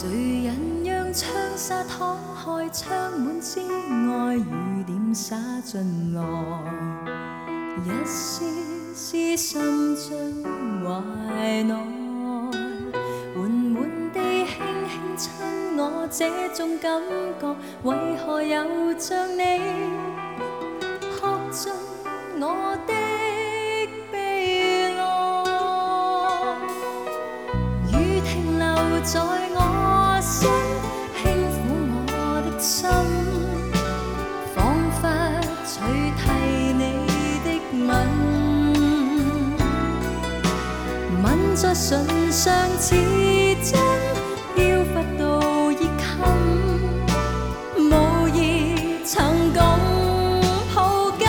谁人让窗纱敞开，窗门之外雨点洒进来，一丝丝渗进怀内，缓缓地轻轻亲我，这种感觉为何又像你刻进我的停留在我心，轻撫我的心，仿佛取替你的吻，吻在唇上似真，飄忽到熱襟，無意曾共抱緊，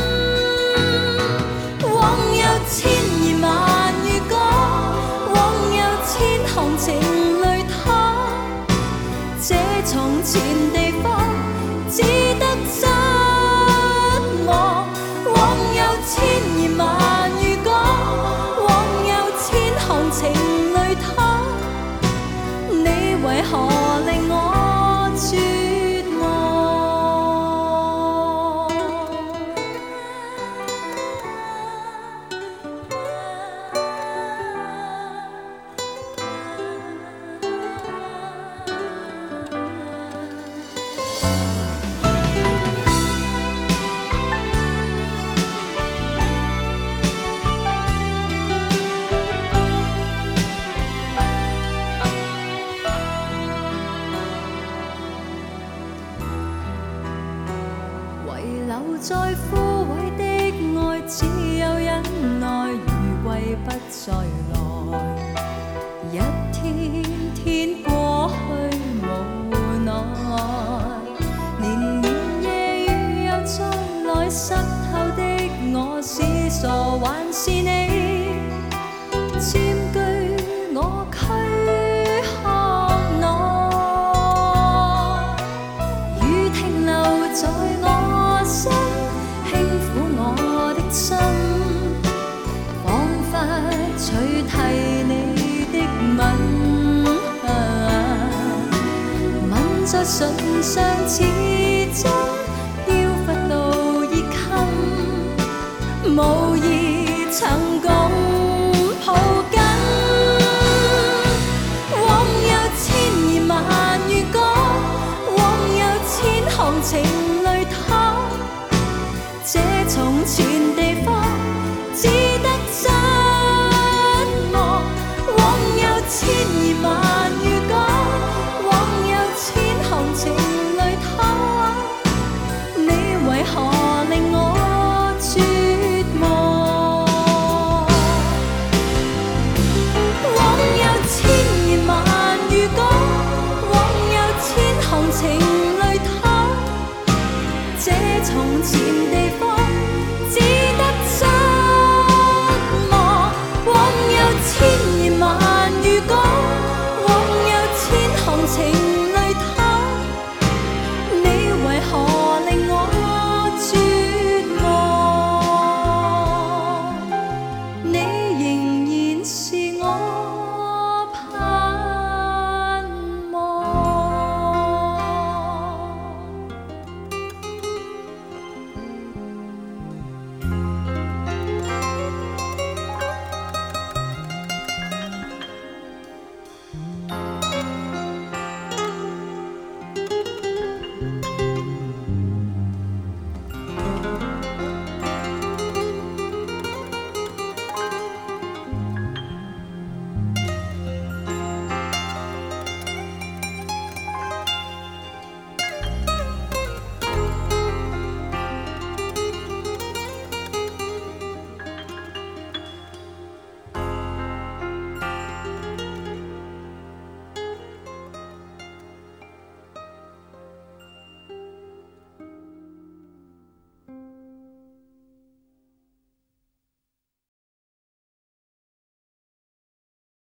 往有千言萬語講，往有千行情淚淌，這從前地方只得失望，往有千言萬語講，往有千行情淚淌，你為何令我絕望？遺留在枯萎的愛，只有忍耐，如歸不再來。一天天過去無奈，年年夜雨又再來，濕透的我是傻還是你佔據我軀殼內，雨停留在我心，輕撫我的心，彷彿取替你的吻，吻在唇上似真，飄忽到熱襟，無意曾共抱緊，往有千言萬語講，往有千行情淚淌，這從前地方只得失望，往有千言萬